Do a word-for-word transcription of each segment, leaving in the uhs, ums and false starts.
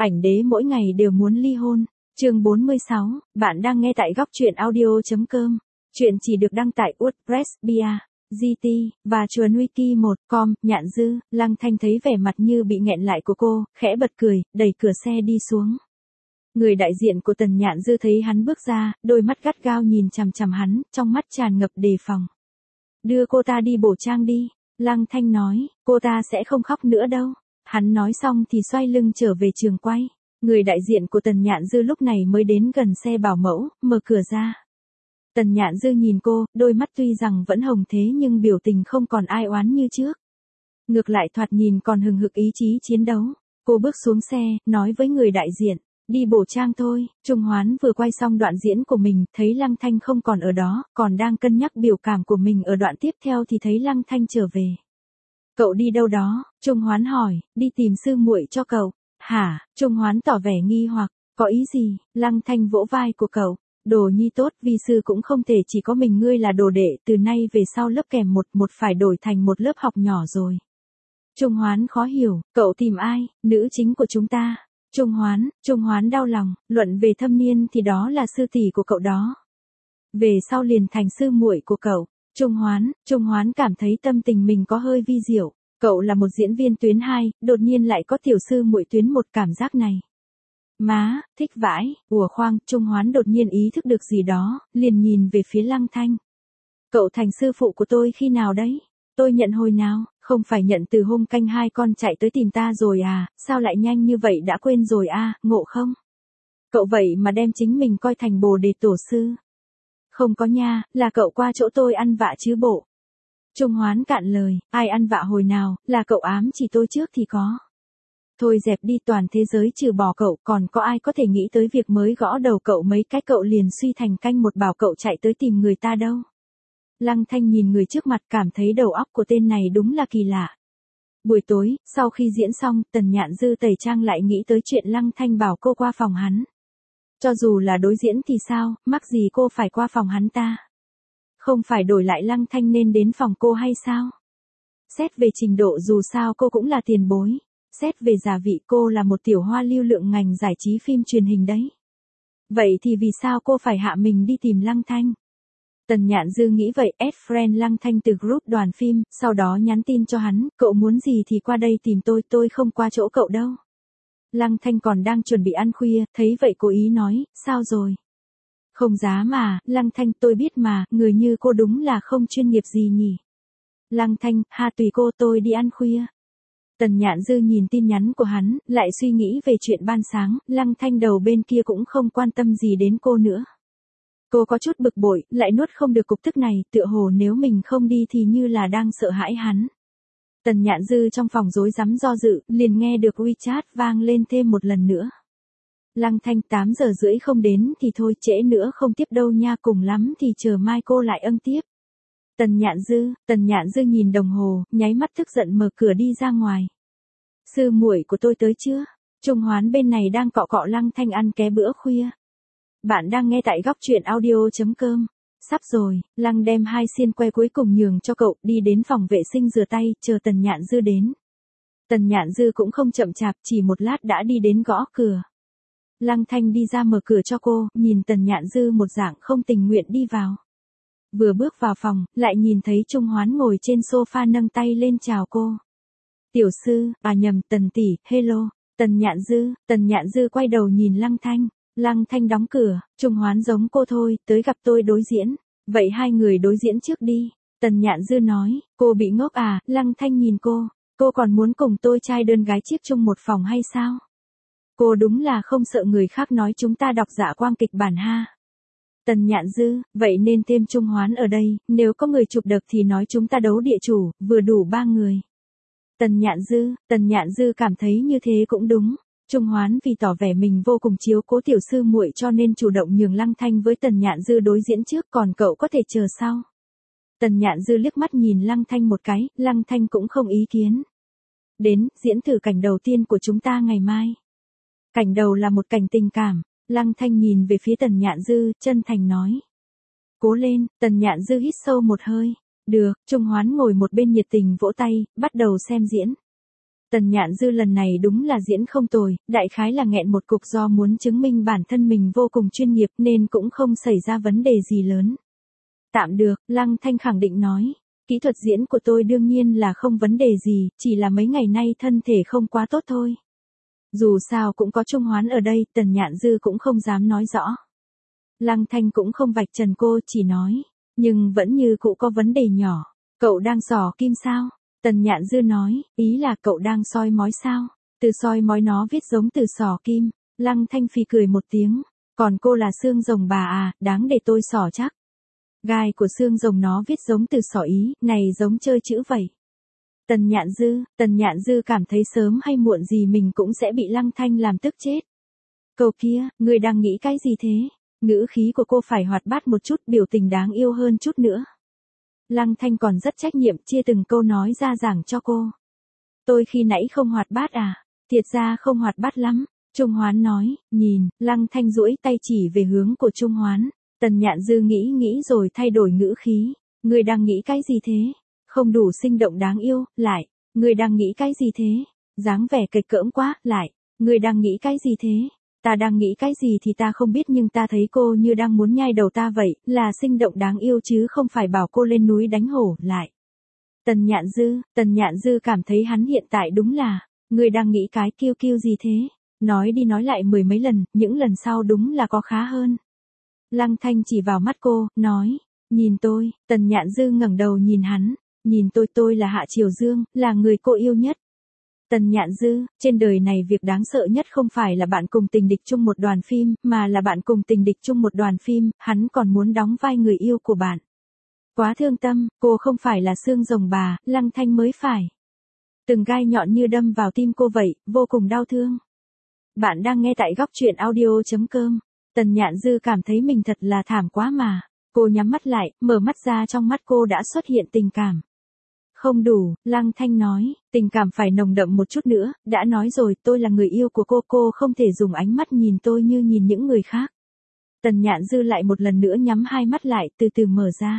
Ảnh đế mỗi ngày đều muốn ly hôn. Chương bốn mươi sáu, bạn đang nghe tại góc truyện audio chấm com. Chuyện chỉ được đăng tại WordPress, Bia, giê tê, và chuồn wiki một chấm com. Nhạn Dư, Lăng Thanh thấy vẻ mặt như bị nghẹn lại của cô, khẽ bật cười, đẩy cửa xe đi xuống. Người đại diện của Tần Nhạn Dư thấy hắn bước ra, đôi mắt gắt gao nhìn chằm chằm hắn, trong mắt tràn ngập đề phòng. Đưa cô ta đi bổ trang đi, Lăng Thanh nói, cô ta sẽ không khóc nữa đâu. Hắn nói xong thì xoay lưng trở về trường quay. Người đại diện của Tần Nhạn Dư lúc này mới đến gần xe bảo mẫu, mở cửa ra. Tần Nhạn Dư nhìn cô, đôi mắt tuy rằng vẫn hồng thế nhưng biểu tình không còn ai oán như trước. Ngược lại thoạt nhìn còn hừng hực ý chí chiến đấu. Cô bước xuống xe, nói với người đại diện, đi bổ trang thôi. Trung Hoán vừa quay xong đoạn diễn của mình, thấy Lăng Thanh không còn ở đó, còn đang cân nhắc biểu cảm của mình ở đoạn tiếp theo thì thấy Lăng Thanh trở về. Cậu đi đâu đó? Trung Hoán hỏi, đi tìm sư muội cho cậu. Hả? Trung Hoán tỏ vẻ nghi hoặc, có ý gì? Lăng Thanh vỗ vai của cậu, đồ nhi tốt, vi sư cũng không thể chỉ có mình ngươi là đồ đệ, từ nay về sau lớp kèm một một phải đổi thành một lớp học nhỏ rồi. Trung Hoán khó hiểu, cậu tìm ai? Nữ chính của chúng ta. Trung Hoán, Trung Hoán đau lòng, luận về thâm niên thì đó là sư tỷ của cậu đó. Về sau liền thành sư muội của cậu. Trung Hoán, Trung Hoán cảm thấy tâm tình mình có hơi vi diệu. Cậu là một diễn viên tuyến hai, đột nhiên lại có tiểu sư muội tuyến một, cảm giác này. Má, thích vãi, ủa khoang, Trung Hoán đột nhiên ý thức được gì đó, liền nhìn về phía Lăng Thanh. Cậu thành sư phụ của tôi khi nào đấy? Tôi nhận hồi nào? Không phải nhận từ hôm canh hai con chạy tới tìm ta rồi à, sao lại nhanh như vậy đã quên rồi à, ngộ không? Cậu vậy mà đem chính mình coi thành bồ đề tổ sư. Không có nha, là cậu qua chỗ tôi ăn vạ chứ bộ. Trung Hoán cạn lời, ai ăn vạ hồi nào, là cậu ám chỉ tôi trước thì có. Thôi dẹp đi, toàn thế giới trừ bỏ cậu còn có ai có thể nghĩ tới việc mới gõ đầu cậu mấy cái cậu liền suy thành canh một bảo cậu chạy tới tìm người ta đâu. Lăng Thanh nhìn người trước mặt cảm thấy đầu óc của tên này đúng là kỳ lạ. Buổi tối, sau khi diễn xong, Tần Nhạn Dư tẩy trang lại nghĩ tới chuyện Lăng Thanh bảo cô qua phòng hắn. Cho dù là đối diễn thì sao, mắc gì cô phải qua phòng hắn ta? Không phải đổi lại Lăng Thanh nên đến phòng cô hay sao? Xét về trình độ dù sao cô cũng là tiền bối. Xét về giả vị cô là một tiểu hoa lưu lượng ngành giải trí phim truyền hình đấy. Vậy thì vì sao cô phải hạ mình đi tìm Lăng Thanh? Tần Nhạn Dư nghĩ vậy, add friend Lăng Thanh từ group đoàn phim, sau đó nhắn tin cho hắn, cậu muốn gì thì qua đây tìm tôi, tôi không qua chỗ cậu đâu. Lăng Thanh còn đang chuẩn bị ăn khuya, thấy vậy cố ý nói, sao rồi? Không giá mà, Lăng Thanh, tôi biết mà, người như cô đúng là không chuyên nghiệp gì nhỉ. Lăng Thanh, ha tùy cô, tôi đi ăn khuya. Tần Nhạn Dư nhìn tin nhắn của hắn, lại suy nghĩ về chuyện ban sáng, Lăng Thanh đầu bên kia cũng không quan tâm gì đến cô nữa. Cô có chút bực bội, lại nuốt không được cục tức này, tựa hồ nếu mình không đi thì như là đang sợ hãi hắn. Tần Nhạn Dư trong phòng rối rắm do dự, liền nghe được WeChat vang lên thêm một lần nữa. Lăng Thanh, tám giờ rưỡi không đến thì thôi, trễ nữa không tiếp đâu nha, cùng lắm thì chờ mai cô lại âng tiếp. Tần Nhạn Dư, Tần Nhạn Dư nhìn đồng hồ, nháy mắt tức giận mở cửa đi ra ngoài. Sư muội của tôi tới chưa? Trung Hoán bên này đang cọ cọ Lăng Thanh ăn ké bữa khuya. Bạn đang nghe tại góc truyện audio chấm com. Sắp rồi, Lăng đem hai xiên que cuối cùng nhường cho cậu, đi đến phòng vệ sinh rửa tay, chờ Tần Nhạn Dư đến. Tần Nhạn Dư cũng không chậm chạp, chỉ một lát đã đi đến gõ cửa. Lăng Thanh đi ra mở cửa cho cô, nhìn Tần Nhạn Dư một dạng không tình nguyện đi vào. Vừa bước vào phòng, lại nhìn thấy Trung Hoán ngồi trên sofa nâng tay lên chào cô. Tiểu sư, à nhầm, Tần tỷ, hello, Tần Nhạn Dư, Tần Nhạn Dư quay đầu nhìn Lăng Thanh. Lăng Thanh đóng cửa, Trung Hoán giống cô thôi, tới gặp tôi đối diễn. Vậy hai người đối diễn trước đi. Tần Nhạn Dư nói, cô bị ngốc à, Lăng Thanh nhìn cô, cô còn muốn cùng tôi trai đơn gái chiếc chung một phòng hay sao? Cô đúng là không sợ người khác nói chúng ta đọc dạ quang kịch bản ha. Tần Nhạn Dư, vậy nên thêm Trung Hoán ở đây, nếu có người chụp được thì nói chúng ta đấu địa chủ, vừa đủ ba người. Tần Nhạn Dư, Tần Nhạn Dư cảm thấy như thế cũng đúng. Trung Hoán vì tỏ vẻ mình vô cùng chiếu cố tiểu sư muội cho nên chủ động nhường Lăng Thanh với Tần Nhạn Dư đối diễn trước, còn cậu có thể chờ sau. Tần Nhạn Dư liếc mắt nhìn Lăng Thanh một cái, Lăng Thanh cũng không ý kiến. Đến, diễn thử cảnh đầu tiên của chúng ta ngày mai. Cảnh đầu là một cảnh tình cảm, Lăng Thanh nhìn về phía Tần Nhạn Dư, chân thành nói. Cố lên, Tần Nhạn Dư hít sâu một hơi. Được, Trung Hoán ngồi một bên nhiệt tình vỗ tay, bắt đầu xem diễn. Tần Nhạn Dư lần này đúng là diễn không tồi, đại khái là nghẹn một cục do muốn chứng minh bản thân mình vô cùng chuyên nghiệp nên cũng không xảy ra vấn đề gì lớn. Tạm được, Lăng Thanh khẳng định nói. Kỹ thuật diễn của tôi đương nhiên là không vấn đề gì, chỉ là mấy ngày nay thân thể không quá tốt thôi. Dù sao cũng có Trung Hoán ở đây, Tần Nhạn Dư cũng không dám nói rõ. Lăng Thanh cũng không vạch trần cô, chỉ nói. Nhưng vẫn như cũ có vấn đề nhỏ. Cậu đang xỏ kim sao? Tần Nhạn Dư nói, ý là cậu đang soi mói sao? Từ soi mói nó viết giống từ xỏ kim. Lăng Thanh phì cười một tiếng. Còn cô là xương rồng bà à, đáng để tôi xỏ chắc. Gai của xương rồng nó viết giống từ xỏ ý, này giống chơi chữ vậy. Tần Nhạn Dư, Tần Nhạn Dư cảm thấy sớm hay muộn gì mình cũng sẽ bị Lăng Thanh làm tức chết. Câu kia, người đang nghĩ cái gì thế? Ngữ khí của cô phải hoạt bát một chút, biểu tình đáng yêu hơn chút nữa. Lăng Thanh còn rất trách nhiệm chia từng câu nói ra giảng cho cô. Tôi khi nãy không hoạt bát à? Thiệt ra không hoạt bát lắm. Trung Hoán nói, nhìn, Lăng Thanh duỗi tay chỉ về hướng của Trung Hoán. Tần Nhạn Dư nghĩ nghĩ rồi thay đổi ngữ khí. Người đang nghĩ cái gì thế? Không đủ sinh động đáng yêu, lại. Người đang nghĩ cái gì thế? Dáng vẻ kịch cỡm quá, lại. Người đang nghĩ cái gì thế? Ta đang nghĩ cái gì thì ta không biết nhưng ta thấy cô như đang muốn nhai đầu ta vậy, là sinh động đáng yêu chứ không phải bảo cô lên núi đánh hổ, lại. Tần Nhạn Dư, Tần Nhạn Dư cảm thấy hắn hiện tại đúng là, người đang nghĩ cái kiêu kiêu gì thế? Nói đi nói lại mười mấy lần, những lần sau đúng là có khá hơn. Lăng Thanh chỉ vào mắt cô, nói, nhìn tôi. Tần Nhạn Dư ngẩng đầu nhìn hắn, nhìn tôi tôi là Hạ Triều Dương, là người cô yêu nhất. Tần Nhạn Dư, trên đời này việc đáng sợ nhất không phải là bạn cùng tình địch chung một đoàn phim, mà là bạn cùng tình địch chung một đoàn phim, hắn còn muốn đóng vai người yêu của bạn. Quá thương tâm, cô không phải là xương rồng bà, Lăng Thanh mới phải. Từng gai nhọn như đâm vào tim cô vậy, vô cùng đau thương. Bạn đang nghe tại góc truyện audio chấm com. Tần Nhạn Dư cảm thấy mình thật là thảm quá mà. Cô nhắm mắt lại, mở mắt ra trong mắt cô đã xuất hiện tình cảm. Không đủ, Lăng Thanh nói, tình cảm phải nồng đậm một chút nữa, đã nói rồi tôi là người yêu của cô, cô không thể dùng ánh mắt nhìn tôi như nhìn những người khác. Tần Nhạn Dư lại một lần nữa nhắm hai mắt lại, từ từ mở ra.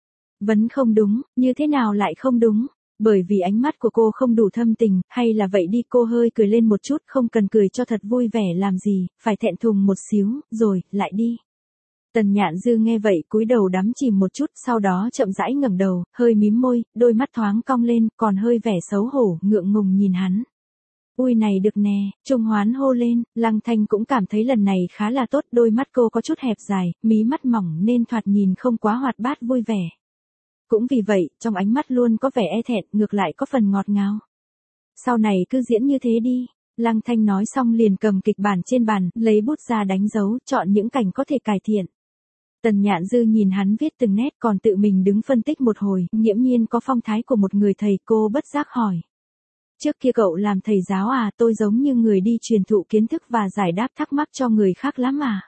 Vẫn không đúng, như thế nào lại không đúng? Bởi vì ánh mắt của cô không đủ thâm tình, hay là vậy đi, cô hơi cười lên một chút, không cần cười cho thật vui vẻ làm gì, phải thẹn thùng một xíu, rồi, lại đi. Tần Nhạn Dư nghe vậy cúi đầu đắm chìm một chút, sau đó chậm rãi ngẩng đầu, hơi mím môi, đôi mắt thoáng cong lên, còn hơi vẻ xấu hổ, ngượng ngùng nhìn hắn. Ui này được nè, Trung Hoán hô lên, Lăng Thanh cũng cảm thấy lần này khá là tốt, đôi mắt cô có chút hẹp dài, mí mắt mỏng nên thoạt nhìn không quá hoạt bát vui vẻ. Cũng vì vậy, trong ánh mắt luôn có vẻ e thẹn, ngược lại có phần ngọt ngào. Sau này cứ diễn như thế đi. Lăng Thanh nói xong liền cầm kịch bản trên bàn, lấy bút ra đánh dấu, chọn những cảnh có thể cải thiện. Tần Nhạn Dư nhìn hắn viết từng nét còn tự mình đứng phân tích một hồi, nghiễm nhiên có phong thái của một người thầy, cô bất giác hỏi. Trước kia cậu làm thầy giáo à, tôi giống như người đi truyền thụ kiến thức và giải đáp thắc mắc cho người khác lắm à.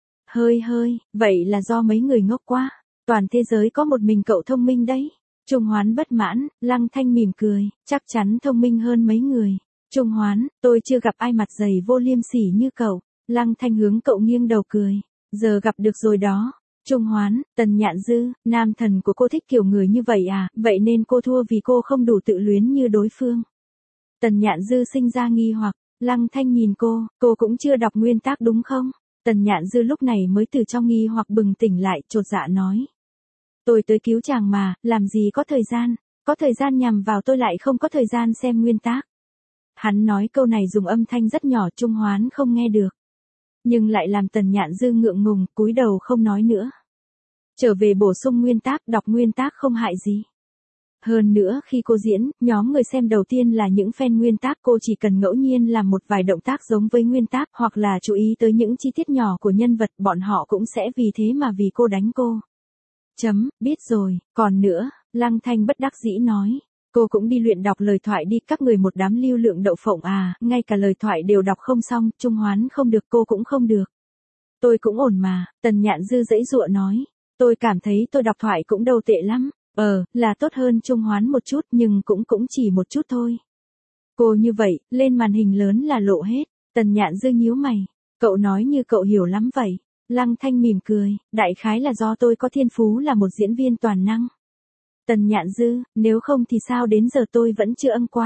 Hơi hơi, vậy là do mấy người ngốc quá. Toàn thế giới có một mình cậu thông minh đấy. Trung Hoán bất mãn, Lăng Thanh mỉm cười, chắc chắn thông minh hơn mấy người. Trung Hoán, tôi chưa gặp ai mặt dày vô liêm sỉ như cậu. Lăng Thanh hướng cậu nghiêng đầu cười. Giờ gặp được rồi đó. Trung Hoán, Tần Nhạn Dư, nam thần của cô thích kiểu người như vậy à, vậy nên cô thua vì cô không đủ tự luyến như đối phương. Tần Nhạn Dư sinh ra nghi hoặc, Lăng Thanh nhìn cô, cô cũng chưa đọc nguyên tác đúng không? Tần Nhạn Dư lúc này mới từ trong nghi hoặc bừng tỉnh lại, chột dạ nói. Tôi tới cứu chàng mà, làm gì có thời gian, có thời gian nhằm vào tôi lại không có thời gian xem nguyên tác. Hắn nói câu này dùng âm thanh rất nhỏ, Trung Hoán không nghe được. Nhưng lại làm Tần Nhạn Dư ngượng ngùng, cúi đầu không nói nữa. Trở về bổ sung nguyên tác, đọc nguyên tác không hại gì. Hơn nữa khi cô diễn, nhóm người xem đầu tiên là những fan nguyên tác, cô chỉ cần ngẫu nhiên làm một vài động tác giống với nguyên tác hoặc là chú ý tới những chi tiết nhỏ của nhân vật, bọn họ cũng sẽ vì thế mà vì cô đánh cô. Chấm, biết rồi, còn nữa, Lăng Thanh bất đắc dĩ nói. Cô cũng đi luyện đọc lời thoại đi, các người một đám lưu lượng đậu phộng à, ngay cả lời thoại đều đọc không xong, Trung Hoán không được, cô cũng không được. Tôi cũng ổn mà, Tần Nhạn Dư giãy giụa nói. Tôi cảm thấy tôi đọc thoại cũng đâu tệ lắm. Ờ, là tốt hơn Trung Hoán một chút nhưng cũng cũng chỉ một chút thôi. Cô như vậy, lên màn hình lớn là lộ hết. Tần Nhạn Dư nhíu mày. Cậu nói như cậu hiểu lắm vậy. Lăng Thanh mỉm cười, đại khái là do tôi có thiên phú là một diễn viên toàn năng. Tần Nhạn Dư, nếu không thì sao đến giờ tôi vẫn chưa âm qua.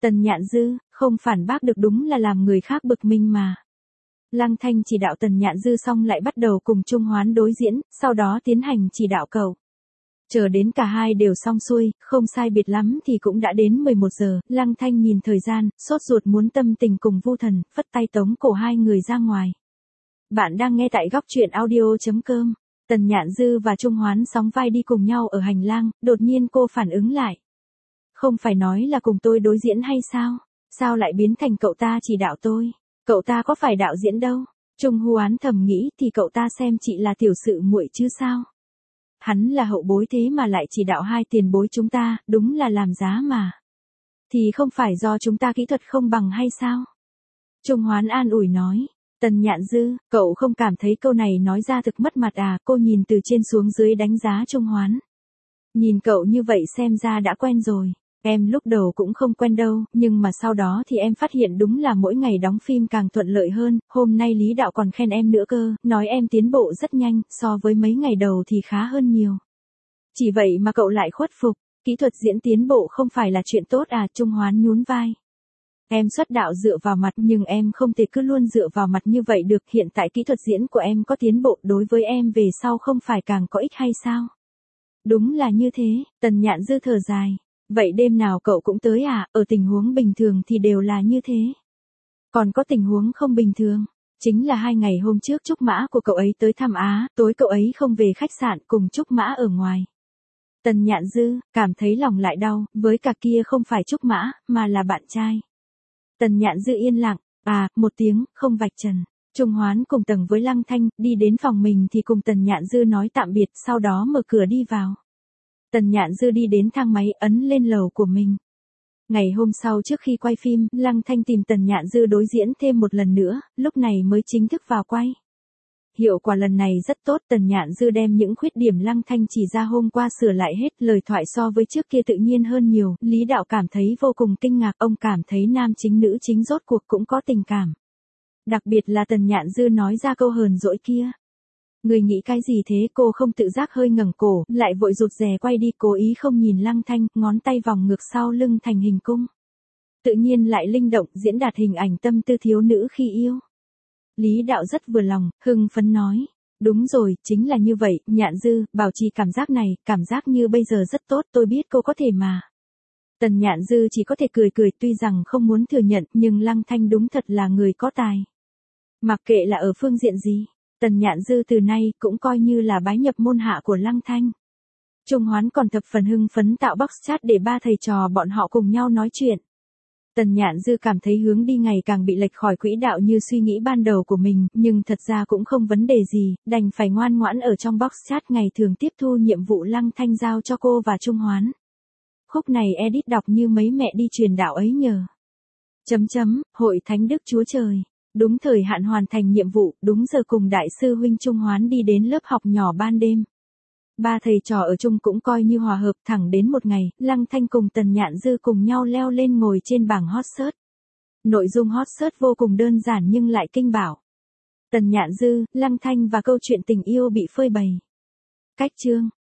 Tần Nhạn Dư, không phản bác được đúng là làm người khác bực mình mà. Lăng Thanh chỉ đạo Tần Nhạn Dư xong lại bắt đầu cùng Trung Hoán đối diễn, sau đó tiến hành chỉ đạo cậu. Chờ đến cả hai đều xong xuôi, không sai biệt lắm thì cũng đã đến mười một giờ, Lăng Thanh nhìn thời gian, sốt ruột muốn tâm tình cùng Vu Thần, phất tay tống cổ hai người ra ngoài. Bạn đang nghe tại góc truyện audio.com. Tần Nhạn Dư và Trung Hoán sóng vai đi cùng nhau ở hành lang, đột nhiên cô phản ứng lại. Không phải nói là cùng tôi đối diễn hay sao? Sao lại biến thành cậu ta chỉ đạo tôi? Cậu ta có phải đạo diễn đâu? Trung Hoán thầm nghĩ thì cậu ta xem chị là tiểu sự muội chứ sao? Hắn là hậu bối thế mà lại chỉ đạo hai tiền bối chúng ta, đúng là làm giá mà. Thì không phải do chúng ta kỹ thuật không bằng hay sao? Trung Hoán an ủi nói. Tần Nhạn Dư, cậu không cảm thấy câu này nói ra thực mất mặt à? Cô nhìn từ trên xuống dưới đánh giá Trung Hoán. Nhìn cậu như vậy xem ra đã quen rồi. Em lúc đầu cũng không quen đâu, nhưng mà sau đó thì em phát hiện đúng là mỗi ngày đóng phim càng thuận lợi hơn, hôm nay Lý Đạo còn khen em nữa cơ, nói em tiến bộ rất nhanh, so với mấy ngày đầu thì khá hơn nhiều. Chỉ vậy mà cậu lại khuất phục, kỹ thuật diễn tiến bộ không phải là chuyện tốt à? Trung Hoán nhún vai. Em xuất đạo dựa vào mặt nhưng em không thể cứ luôn dựa vào mặt như vậy được, hiện tại kỹ thuật diễn của em có tiến bộ đối với em về sau không phải càng có ích hay sao? Đúng là như thế, Tần Nhạn Dư thở dài. Vậy đêm nào cậu cũng tới à? Ở tình huống bình thường thì đều là như thế. Còn có tình huống không bình thường, chính là hai ngày hôm trước Trúc Mã của cậu ấy tới thăm Á, tối cậu ấy không về khách sạn cùng Trúc Mã ở ngoài. Tần Nhạn Dư, cảm thấy lòng lại đau, với cả kia không phải Trúc Mã, mà là bạn trai. Tần Nhạn Dư yên lặng, à, một tiếng, không vạch trần. Trung Hoán cùng tầng với Lăng Thanh, đi đến phòng mình thì cùng Tần Nhạn Dư nói tạm biệt, sau đó mở cửa đi vào. Tần Nhạn Dư đi đến thang máy, ấn lên lầu của mình. Ngày hôm sau trước khi quay phim, Lăng Thanh tìm Tần Nhạn Dư đối diễn thêm một lần nữa, lúc này mới chính thức vào quay. Hiệu quả lần này rất tốt, Tần Nhạn Dư đem những khuyết điểm Lăng Thanh chỉ ra hôm qua sửa lại hết, lời thoại so với trước kia tự nhiên hơn nhiều, Lý Đạo cảm thấy vô cùng kinh ngạc, ông cảm thấy nam chính nữ chính rốt cuộc cũng có tình cảm. Đặc biệt là Tần Nhạn Dư nói ra câu hờn dỗi kia. Người nghĩ cái gì thế? Cô không tự giác hơi ngẩng cổ, lại vội rụt rè quay đi, cố ý không nhìn Lăng Thanh, ngón tay vòng ngược sau lưng thành hình cung. Tự nhiên lại linh động, diễn đạt hình ảnh tâm tư thiếu nữ khi yêu. Lý Đạo rất vừa lòng, hưng phấn nói. Đúng rồi, chính là như vậy, Nhạn Dư, bảo trì cảm giác này, cảm giác như bây giờ rất tốt, tôi biết cô có thể mà. Tần Nhạn Dư chỉ có thể cười cười, tuy rằng không muốn thừa nhận, nhưng Lăng Thanh đúng thật là người có tài. Mặc kệ là ở phương diện gì, Tần Nhạn Dư từ nay cũng coi như là bái nhập môn hạ của Lăng Thanh. Trung Hoán còn thập phần hưng phấn tạo box chat để ba thầy trò bọn họ cùng nhau nói chuyện. Tần Nhạn Dư cảm thấy hướng đi ngày càng bị lệch khỏi quỹ đạo như suy nghĩ ban đầu của mình, nhưng thật ra cũng không vấn đề gì, đành phải ngoan ngoãn ở trong box chat ngày thường tiếp thu nhiệm vụ Lăng Thanh giao cho cô và Trung Hoán. Khúc này edit đọc như mấy mẹ đi truyền đạo ấy nhờ. Chấm chấm, Hội Thánh Đức Chúa Trời. Đúng thời hạn hoàn thành nhiệm vụ, đúng giờ cùng đại sư huynh Trung Hoán đi đến lớp học nhỏ ban đêm. Ba thầy trò ở chung cũng coi như hòa hợp, thẳng đến một ngày, Lăng Thanh cùng Tần Nhạn Dư cùng nhau leo lên ngồi trên bảng hot search. Nội dung hot search vô cùng đơn giản nhưng lại kinh bảo. Tần Nhạn Dư, Lăng Thanh và câu chuyện tình yêu bị phơi bày. Cách chương.